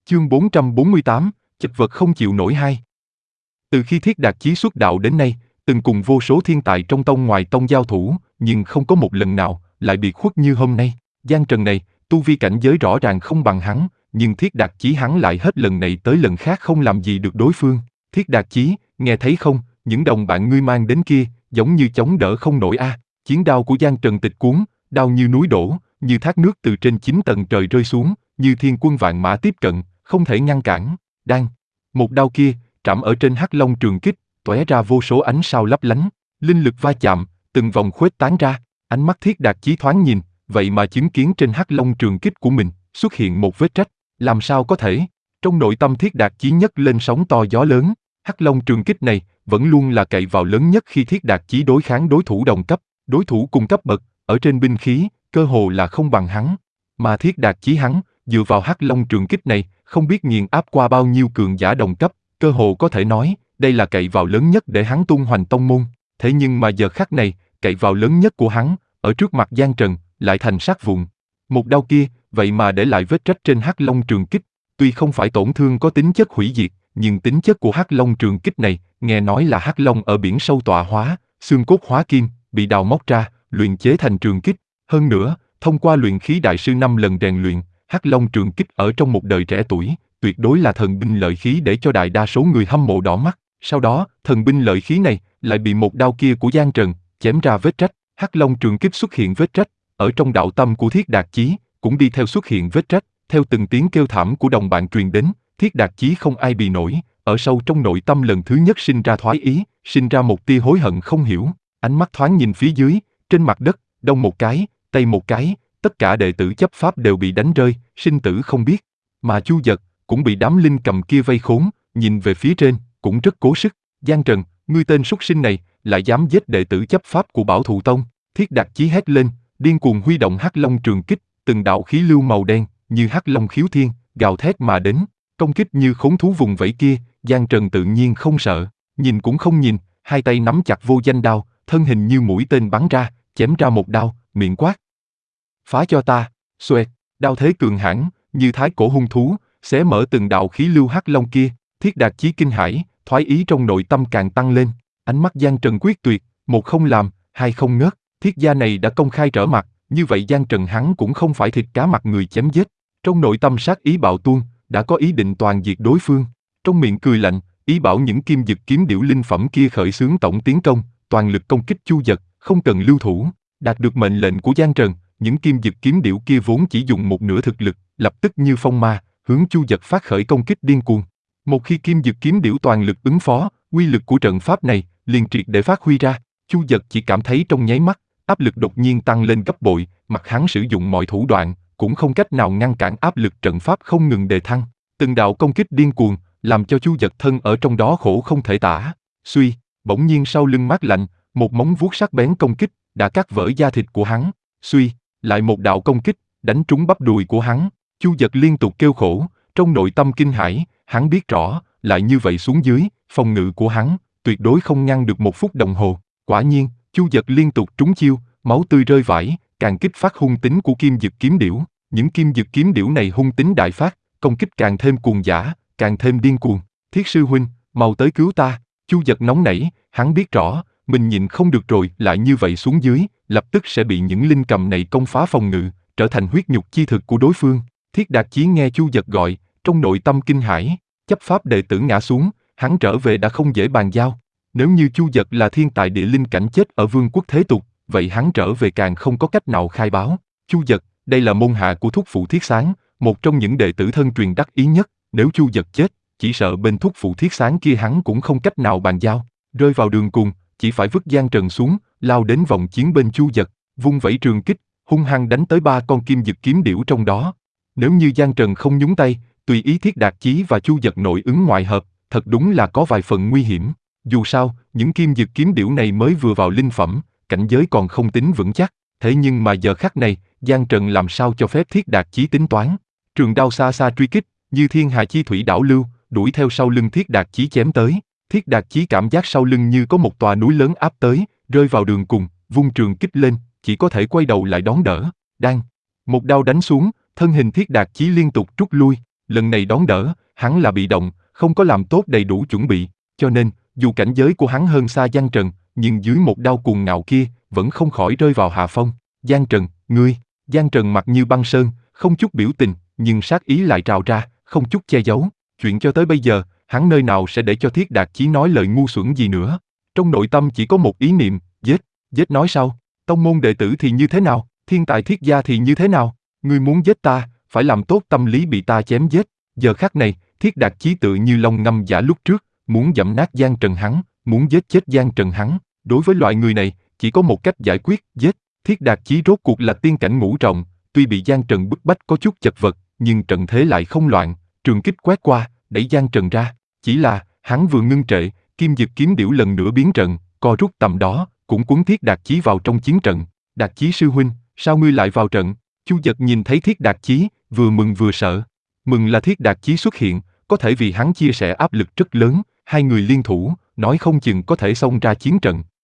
Chương 448, chật vật không chịu nổi hai. Từ khi Thiết Đạt Chí xuất đạo đến nay, từng cùng vô số thiên tài trong tông ngoài tông giao thủ, nhưng không có một lần nào lại bị khuất như hôm nay. Giang Trần này, tu vi cảnh giới rõ ràng không bằng hắn, nhưng Thiết Đạt Chí hắn lại hết lần này tới lần khác không làm gì được đối phương. Thiết Đạt Chí, nghe thấy không, những đồng bạn ngươi mang đến kia, giống như chống đỡ không nổi a. Chiến đao của Giang Trần tịch cuốn, đao như núi đổ, như thác nước từ trên 9 tầng trời rơi xuống, như thiên quân vạn mã tiếp cận, không thể ngăn cản. Đang, một đao kia, trảm ở trên Hắc Long trường kích, tóe ra vô số ánh sao lấp lánh, linh lực va chạm, từng vòng khuếch tán ra, ánh mắt Thiết Đạt Chí thoáng nhìn, vậy mà chứng kiến trên Hắc Long trường kích của mình xuất hiện một vết rách, làm sao có thể? Trong nội tâm Thiết Đạt Chí nhấc lên sóng to gió lớn, Hắc Long trường kích này vẫn luôn là cậy vào lớn nhất khi Thiết Đạt Chí đối kháng đối thủ đồng cấp, đối thủ cùng cấp bậc, ở trên binh khí, cơ hồ là không bằng hắn, mà Thiết Đạt Chí hắn, dựa vào Hắc Long trường kích này, không biết nghiền áp qua bao nhiêu cường giả đồng cấp, cơ hồ có thể nói, đây là cậy vào lớn nhất để hắn tung hoành tông môn. Thế nhưng mà giờ khắc này, cậy vào lớn nhất của hắn, ở trước mặt Giang Trần, lại thành xác vụn. Một đao kia, vậy mà để lại vết rách trên Hắc Long trường kích, tuy không phải tổn thương có tính chất hủy diệt, nhưng tính chất của Hắc Long trường kích này, nghe nói là Hắc Long ở biển sâu tọa hóa, xương cốt hóa kim, bị đào móc ra, luyện chế thành trường kích. Hơn nữa, thông qua luyện khí đại sư 5 lần rèn luyện, Hắc Long trường kích ở trong một đời trẻ tuổi, tuyệt đối là thần binh lợi khí để cho đại đa số người hâm mộ đỏ mắt. Sau đó, thần binh lợi khí này lại bị một đao kia của Giang Trần chém ra vết rách. Hắc Long trường kích xuất hiện vết rách, ở trong đạo tâm của Thiết Đạt Chí cũng đi theo xuất hiện vết rách. Theo từng tiếng kêu thảm của đồng bạn truyền đến, Thiết Đạt Chí không ai bì nổi, ở sâu trong nội tâm lần thứ nhất sinh ra thoái ý, sinh ra một tia hối hận không hiểu. Ánh mắt thoáng nhìn phía dưới, trên mặt đất, đông một cái, tây một cái, tất cả đệ tử chấp pháp đều bị đánh rơi, sinh tử không biết. Mà Chu Dật cũng bị đám linh cầm kia vây khốn, nhìn về phía trên, cũng rất cố sức. Giang Trần, ngươi tên súc sinh này, lại dám giết đệ tử chấp pháp của Bảo Thụ Tông. Thiết Đạt Chí hét lên, điên cuồng huy động Hắc Long trường kích, từng đạo khí lưu màu đen, như Hắc Long khiếu thiên, gào thét mà đến, công kích như khốn thú vùng vẫy kia. Giang Trần tự nhiên không sợ, nhìn cũng không nhìn, hai tay nắm chặt vô danh đao, thân hình như mũi tên bắn ra, chém ra một đao, miệng quát: phá cho ta! Xoẹt, đao thế cường hãn, như thái cổ hung thú, xé mở từng đạo khí lưu Hắc Long kia. Thiết Đạt Chí kinh hãi, thoái ý trong nội tâm càng tăng lên. Ánh mắt Giang Trần quyết tuyệt, một không làm, hai không ngớt. Thiết gia này đã công khai trở mặt, như vậy Giang Trần hắn cũng không phải thịt cá mặt người chém giết. Trong nội tâm sát ý bạo tuôn, đã có ý định toàn diệt đối phương. Trong miệng cười lạnh, ý bảo những kim dực kiếm điểu linh phẩm kia khởi xướng tổng tiến công, toàn lực công kích Chu Dật, không cần lưu thủ. Đạt được mệnh lệnh của Giang Trần, những kim dực kiếm điểu kia vốn chỉ dùng một nửa thực lực, lập tức như phong ma, hướng Chu Dật phát khởi công kích điên cuồng. Một khi kim dực kiếm điểu toàn lực ứng phó, uy lực của trận pháp này liền triệt để phát huy ra. Chu Dật chỉ cảm thấy trong nháy mắt, áp lực đột nhiên tăng lên gấp bội, mặc hắn sử dụng mọi thủ đoạn, cũng không cách nào ngăn cản áp lực trận pháp không ngừng đề thăng. Từng đạo công kích điên cuồng, làm cho Chu Dật thân ở trong đó khổ không thể tả. Suy, bỗng nhiên sau lưng mát lạnh, một móng vuốt sắc bén công kích, đã cắt vỡ da thịt của hắn. Suy, lại một đạo công kích, đánh trúng bắp đùi của hắn. Chu Dật liên tục kêu khổ, trong nội tâm kinh hãi, hắn biết rõ, lại như vậy xuống dưới, phòng ngự của hắn, tuyệt đối không ngăn được một phút đồng hồ. Quả nhiên, Chu Dật liên tục trúng chiêu, máu tươi rơi vãi, càng kích phát hung tính của kim dực kiếm điểu. Những kim dực kiếm điểu này hung tính đại phát, công kích càng thêm cuồng dã, càng thêm điên cuồng. Thiết sư huynh, mau tới cứu ta! Chu Dật nóng nảy, hắn biết rõ, mình nhịn không được rồi, lại như vậy xuống dưới, lập tức sẽ bị những linh cầm này công phá phòng ngự, trở thành huyết nhục chi thực của đối phương. Thiết Đạt Chí nghe Chu Dật gọi, trong nội tâm kinh hãi, chấp pháp đệ tử ngã xuống, hắn trở về đã không dễ bàn giao. Nếu như Chu Dật là thiên tài địa linh cảnh chết ở vương quốc thế tục, vậy hắn trở về càng không có cách nào khai báo. Chu Dật, đây là môn hạ của thúc phụ Thiết Sáng, một trong những đệ tử thân truyền đắc ý nhất, nếu Chu Dật chết, chỉ sợ bên thúc phụ Thiết Sáng kia hắn cũng không cách nào bàn giao. Rơi vào đường cùng, chỉ phải vứt Giang Trần xuống, lao đến vòng chiến bên Chu Dật, vung vẩy trường kích, hung hăng đánh tới 3 con kim dực kiếm điểu trong đó. Nếu như Giang Trần không nhúng tay, tùy ý Thiết Đạt Chí và Chu Dật nội ứng ngoại hợp, thật đúng là có vài phần nguy hiểm. Dù sao, những kim dực kiếm điểu này mới vừa vào linh phẩm, cảnh giới còn không tính vững chắc. Thế nhưng mà giờ khắc này, Giang Trần làm sao cho phép Thiết Đạt Chí tính toán. Trường đao xa xa truy kích, như thiên hà chi thủy đảo lưu, đuổi theo sau lưng Thiết Đạt Chí chém tới. Thiết Đạt Chí cảm giác sau lưng như có một tòa núi lớn áp tới, rơi vào đường cùng, vung trường kích lên, chỉ có thể quay đầu lại đón đỡ. Đang, một đao đánh xuống, thân hình Thiết Đạt Chí liên tục rút lui, lần này đón đỡ, hắn là bị động, không có làm tốt đầy đủ chuẩn bị, cho nên, dù cảnh giới của hắn hơn xa Giang Trần, nhưng dưới một đao cuồng ngạo kia, vẫn không khỏi rơi vào hạ phong. Giang Trần, ngươi, Giang Trần mặt như băng sơn, không chút biểu tình, nhưng sát ý lại trào ra, không chút che giấu. Chuyện cho tới bây giờ, hắn nơi nào sẽ để cho Thiết Đạt Chí nói lời ngu xuẩn gì nữa. Trong nội tâm chỉ có một ý niệm, giết, giết nói sao? Tông môn đệ tử thì như thế nào? Thiên tài Thiết gia thì như thế nào? Ngươi muốn giết ta, phải làm tốt tâm lý bị ta chém giết. Giờ khắc này, Thiết Đạt Chí tự như long ngâm giả lúc trước, muốn dẫm nát Giang Trần hắn, muốn giết chết Giang Trần hắn. Đối với loại người này, chỉ có một cách giải quyết, giết. Thiết Đạt Chí rốt cuộc là tiên cảnh ngũ trọng, tuy bị Giang Trần bức bách có chút chật vật, nhưng trận thế lại không loạn, trường kích quét qua, đẩy Giang Trần ra. Chỉ là, hắn vừa ngưng trệ, Kim Dực kiếm điểu lần nữa biến trận, co rút tầm đó, cũng cuốn Thiết Đạt Chí vào trong chiến trận. Đạt Chí sư huynh, sao ngươi lại vào trận? Chu Dật nhìn thấy Thiết Đạt Chí, vừa mừng vừa sợ. Mừng là Thiết Đạt Chí xuất hiện, có thể vì hắn chia sẻ áp lực rất lớn, hai người liên thủ, nói không chừng có thể xông ra chiến trận.